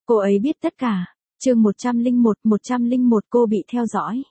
Cô ấy biết tất cả. Chương 101 cô bị theo dõi.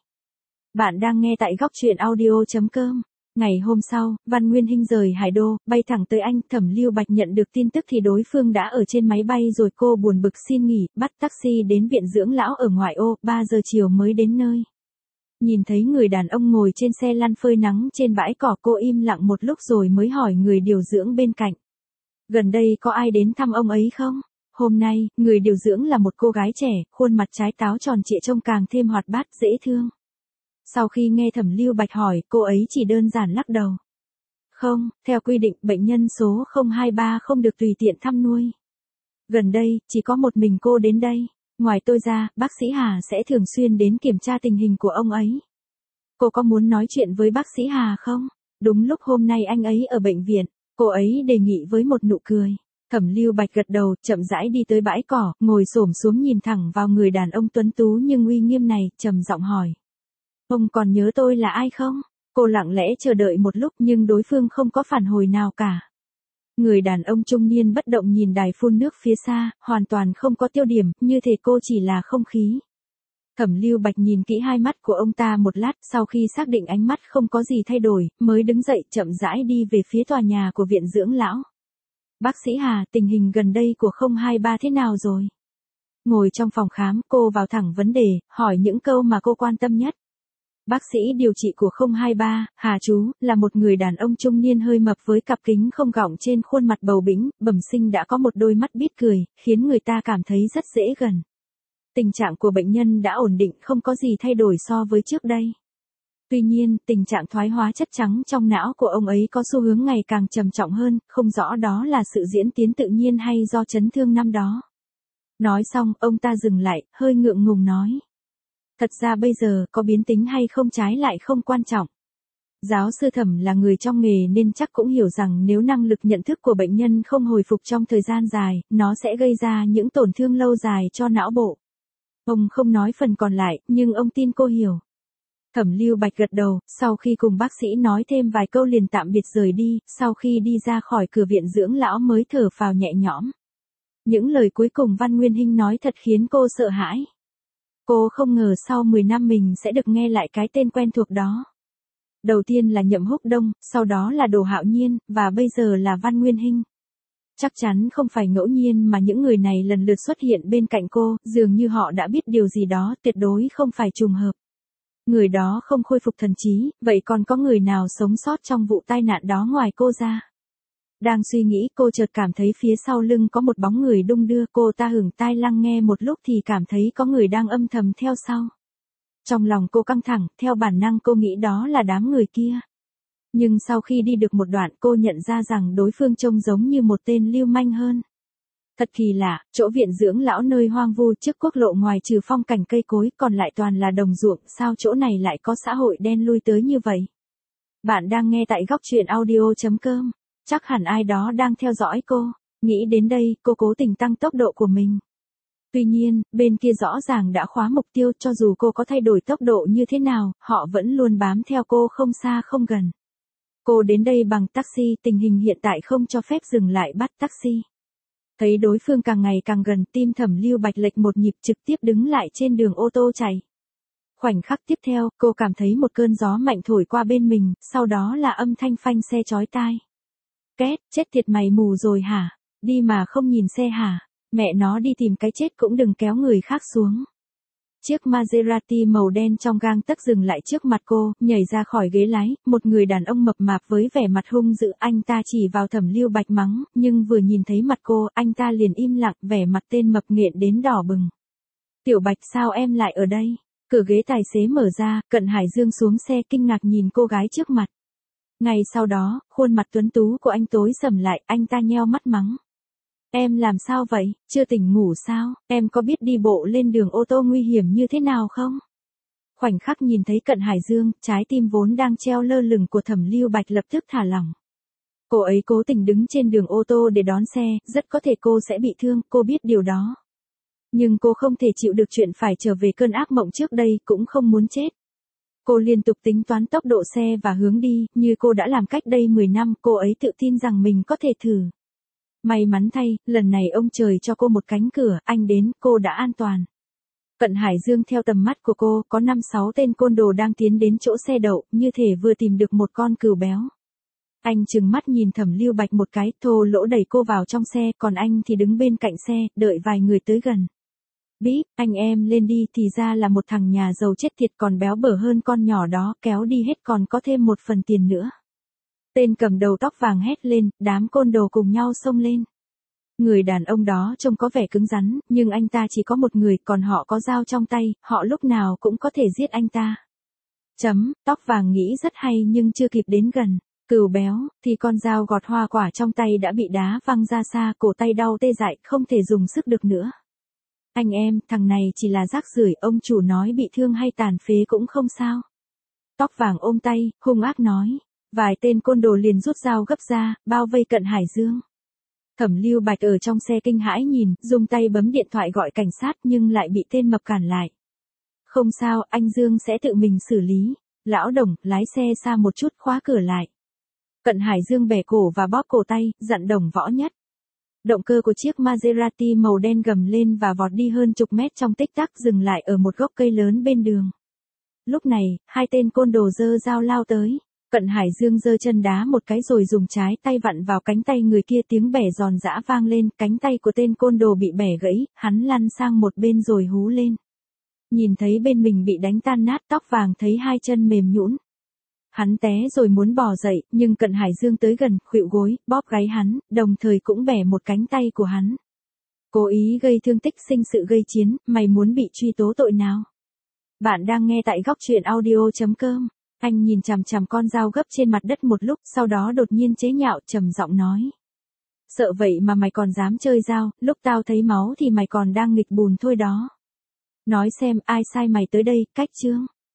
Bạn đang nghe tại góc truyện audio.com. Ngày hôm sau, Văn Nguyên Hinh rời Hải Đô, bay thẳng tới Anh. Thẩm Lưu Bạch nhận được tin tức thì đối phương đã ở trên máy bay rồi. Cô buồn bực xin nghỉ, bắt taxi đến viện dưỡng lão ở ngoại ô, 3 giờ chiều mới đến nơi. Nhìn thấy người đàn ông ngồi trên xe lăn phơi nắng trên bãi cỏ, cô im lặng một lúc rồi mới hỏi người điều dưỡng bên cạnh. Gần đây có ai đến thăm ông ấy không? Hôm nay, người điều dưỡng là một cô gái trẻ, khuôn mặt trái táo tròn trịa trông càng thêm hoạt bát, dễ thương. Sau khi nghe Thẩm Lưu Bạch hỏi, cô ấy chỉ đơn giản lắc đầu. Không, theo quy định, bệnh nhân số 023 không được tùy tiện thăm nuôi. Gần đây, chỉ có một mình cô đến đây. Ngoài tôi ra, bác sĩ Hà sẽ thường xuyên đến kiểm tra tình hình của ông ấy. Cô có muốn nói chuyện với bác sĩ Hà không? Đúng lúc hôm nay anh ấy ở bệnh viện, cô ấy đề nghị với một nụ cười. Thẩm Lưu Bạch gật đầu, chậm rãi đi tới bãi cỏ, ngồi xổm xuống nhìn thẳng vào người đàn ông tuấn tú nhưng uy nghiêm này, trầm giọng hỏi. Ông còn nhớ tôi là ai không? Cô lặng lẽ chờ đợi một lúc nhưng đối phương không có phản hồi nào cả. Người đàn ông trung niên bất động nhìn đài phun nước phía xa, hoàn toàn không có tiêu điểm, như thể cô chỉ là không khí. Thẩm Lưu Bạch nhìn kỹ hai mắt của ông ta một lát, sau khi xác định ánh mắt không có gì thay đổi, mới đứng dậy chậm rãi đi về phía tòa nhà của viện dưỡng lão. Bác sĩ Hà, tình hình gần đây của 023 thế nào rồi? Ngồi trong phòng khám, cô vào thẳng vấn đề, hỏi những câu mà cô quan tâm nhất. Bác sĩ điều trị của 023, Hà chú, là một người đàn ông trung niên hơi mập với cặp kính không gọng trên khuôn mặt bầu bĩnh, bẩm sinh đã có một đôi mắt biết cười, khiến người ta cảm thấy rất dễ gần. Tình trạng của bệnh nhân đã ổn định, không có gì thay đổi so với trước đây. Tuy nhiên, tình trạng thoái hóa chất trắng trong não của ông ấy có xu hướng ngày càng trầm trọng hơn, không rõ đó là sự diễn tiến tự nhiên hay do chấn thương năm đó. Nói xong, ông ta dừng lại, hơi ngượng ngùng nói. Thật ra bây giờ, có biến tính hay không trái lại không quan trọng. Giáo sư Thẩm là người trong nghề nên chắc cũng hiểu rằng nếu năng lực nhận thức của bệnh nhân không hồi phục trong thời gian dài, nó sẽ gây ra những tổn thương lâu dài cho não bộ. Ông không nói phần còn lại, nhưng ông tin cô hiểu. Thẩm Lưu Bạch gật đầu, sau khi cùng bác sĩ nói thêm vài câu liền tạm biệt rời đi, sau khi đi ra khỏi cửa viện dưỡng lão mới thở phào nhẹ nhõm. Những lời cuối cùng Văn Nguyên Hinh nói thật khiến cô sợ hãi. Cô không ngờ sau 10 năm mình sẽ được nghe lại cái tên quen thuộc đó. Đầu tiên là Nhậm Húc Đông, sau đó là Đồ Hạo Nhiên, và bây giờ là Văn Nguyên Hinh. Chắc chắn không phải ngẫu nhiên mà những người này lần lượt xuất hiện bên cạnh cô, dường như họ đã biết điều gì đó, tuyệt đối không phải trùng hợp. Người đó không khôi phục thần trí, vậy còn có người nào sống sót trong vụ tai nạn đó ngoài cô ra? Đang suy nghĩ, cô chợt cảm thấy phía sau lưng có một bóng người đung đưa, cô ta hửng tai lắng nghe một lúc thì cảm thấy có người đang âm thầm theo sau. Trong lòng cô căng thẳng, theo bản năng cô nghĩ đó là đám người kia. Nhưng sau khi đi được một đoạn cô nhận ra rằng đối phương trông giống như một tên lưu manh hơn. Thật kỳ lạ, chỗ viện dưỡng lão nơi hoang vu trước quốc lộ ngoài trừ phong cảnh cây cối còn lại toàn là đồng ruộng, sao chỗ này lại có xã hội đen lui tới như vậy? Bạn đang nghe tại góc truyện audio.com. Chắc hẳn ai đó đang theo dõi cô. Nghĩ đến đây, cô cố tình tăng tốc độ của mình. Tuy nhiên, bên kia rõ ràng đã khóa mục tiêu, cho dù cô có thay đổi tốc độ như thế nào, họ vẫn luôn bám theo cô không xa không gần. Cô đến đây bằng taxi, tình hình hiện tại không cho phép dừng lại bắt taxi. Thấy đối phương càng ngày càng gần, tim Thẩm Lưu Bạch lệch một nhịp trực tiếp đứng lại trên đường ô tô chạy. Khoảnh khắc tiếp theo, cô cảm thấy một cơn gió mạnh thổi qua bên mình, sau đó là âm thanh phanh xe chói tai. Két, chết tiệt mày mù rồi hả? Đi mà không nhìn xe hả? Mẹ nó đi tìm cái chết cũng đừng kéo người khác xuống. Chiếc Maserati màu đen trong gang tấc dừng lại trước mặt cô, nhảy ra khỏi ghế lái, một người đàn ông mập mạp với vẻ mặt hung dữ, anh ta chỉ vào Thẩm Lưu Bạch mắng, nhưng vừa nhìn thấy mặt cô, anh ta liền im lặng, vẻ mặt tên mập nghện đến đỏ bừng. Tiểu Bạch, sao em lại ở đây? Cửa ghế tài xế mở ra, Cận Hải Dương xuống xe kinh ngạc nhìn cô gái trước mặt. Ngay sau đó, khuôn mặt tuấn tú của anh tối sầm lại, anh ta nheo mắt mắng. Em làm sao vậy, chưa tỉnh ngủ sao, em có biết đi bộ lên đường ô tô nguy hiểm như thế nào không? Khoảnh khắc nhìn thấy Cận Hải Dương, trái tim vốn đang treo lơ lửng của Thẩm Lưu Bạch lập tức thả lỏng. Cô ấy cố tình đứng trên đường ô tô để đón xe, rất có thể cô sẽ bị thương, cô biết điều đó. Nhưng cô không thể chịu được chuyện phải trở về cơn ác mộng trước đây, cũng không muốn chết. Cô liên tục tính toán tốc độ xe và hướng đi, như cô đã làm cách đây 10 năm, cô ấy tự tin rằng mình có thể thử. May mắn thay, lần này ông trời cho cô một cánh cửa, anh đến, cô đã an toàn. Cận Hải Dương theo tầm mắt của cô, có 5-6 tên côn đồ đang tiến đến chỗ xe đậu, như thể vừa tìm được một con cừu béo. Anh trừng mắt nhìn Thẩm Lưu Bạch một cái, thô lỗ đẩy cô vào trong xe, còn anh thì đứng bên cạnh xe, đợi vài người tới gần. Bíp, anh em lên đi, thì ra là một thằng nhà giàu chết tiệt còn béo bở hơn con nhỏ đó, kéo đi hết còn có thêm một phần tiền nữa. Tên cầm đầu tóc vàng hét lên, đám côn đồ cùng nhau xông lên. Người đàn ông đó trông có vẻ cứng rắn, nhưng anh ta chỉ có một người, còn họ có dao trong tay, họ lúc nào cũng có thể giết anh ta. Tóc vàng nghĩ rất hay nhưng chưa kịp đến gần. Cừu béo, thì con dao gọt hoa quả trong tay đã bị đá văng ra xa, cổ tay đau tê dại, không thể dùng sức được nữa. Anh em, thằng này chỉ là rác rưởi, ông chủ nói bị thương hay tàn phế cũng không sao. Tóc vàng ôm tay, hung ác nói. Vài tên côn đồ liền rút dao gấp ra, bao vây Cận Hải Dương. Thẩm Lưu Bạch ở trong xe kinh hãi nhìn, dùng tay bấm điện thoại gọi cảnh sát nhưng lại bị tên mập cản lại. Không sao, anh Dương sẽ tự mình xử lý. Lão Đồng, lái xe xa một chút, khóa cửa lại. Cận Hải Dương bẻ cổ và bóp cổ tay, dặn Đồng Võ Nhất. Động cơ của chiếc Maserati màu đen gầm lên và vọt đi hơn chục mét trong tích tắc, dừng lại ở một gốc cây lớn bên đường. Lúc này, hai tên côn đồ giơ dao lao tới. Cận Hải Dương giơ chân đá một cái rồi dùng trái tay vặn vào cánh tay người kia, tiếng bẻ giòn giã vang lên, cánh tay của tên côn đồ bị bẻ gãy, hắn lăn sang một bên rồi hú lên. Nhìn thấy bên mình bị đánh tan nát, tóc vàng thấy hai chân mềm nhũn. Hắn té rồi muốn bò dậy, nhưng Cận Hải Dương tới gần, khuỵu gối, bóp gáy hắn, đồng thời cũng bẻ một cánh tay của hắn. Cố ý gây thương tích, sinh sự gây chiến, mày muốn bị truy tố tội nào? Bạn đang nghe tại Góc Truyện Audio.com. Anh nhìn chằm chằm con dao gấp trên mặt đất một lúc, sau đó đột nhiên chế nhạo, trầm giọng nói. Sợ vậy mà mày còn dám chơi dao, lúc tao thấy máu thì mày còn đang nghịch bùn thôi đó. Nói xem ai sai mày tới đây, cách chương.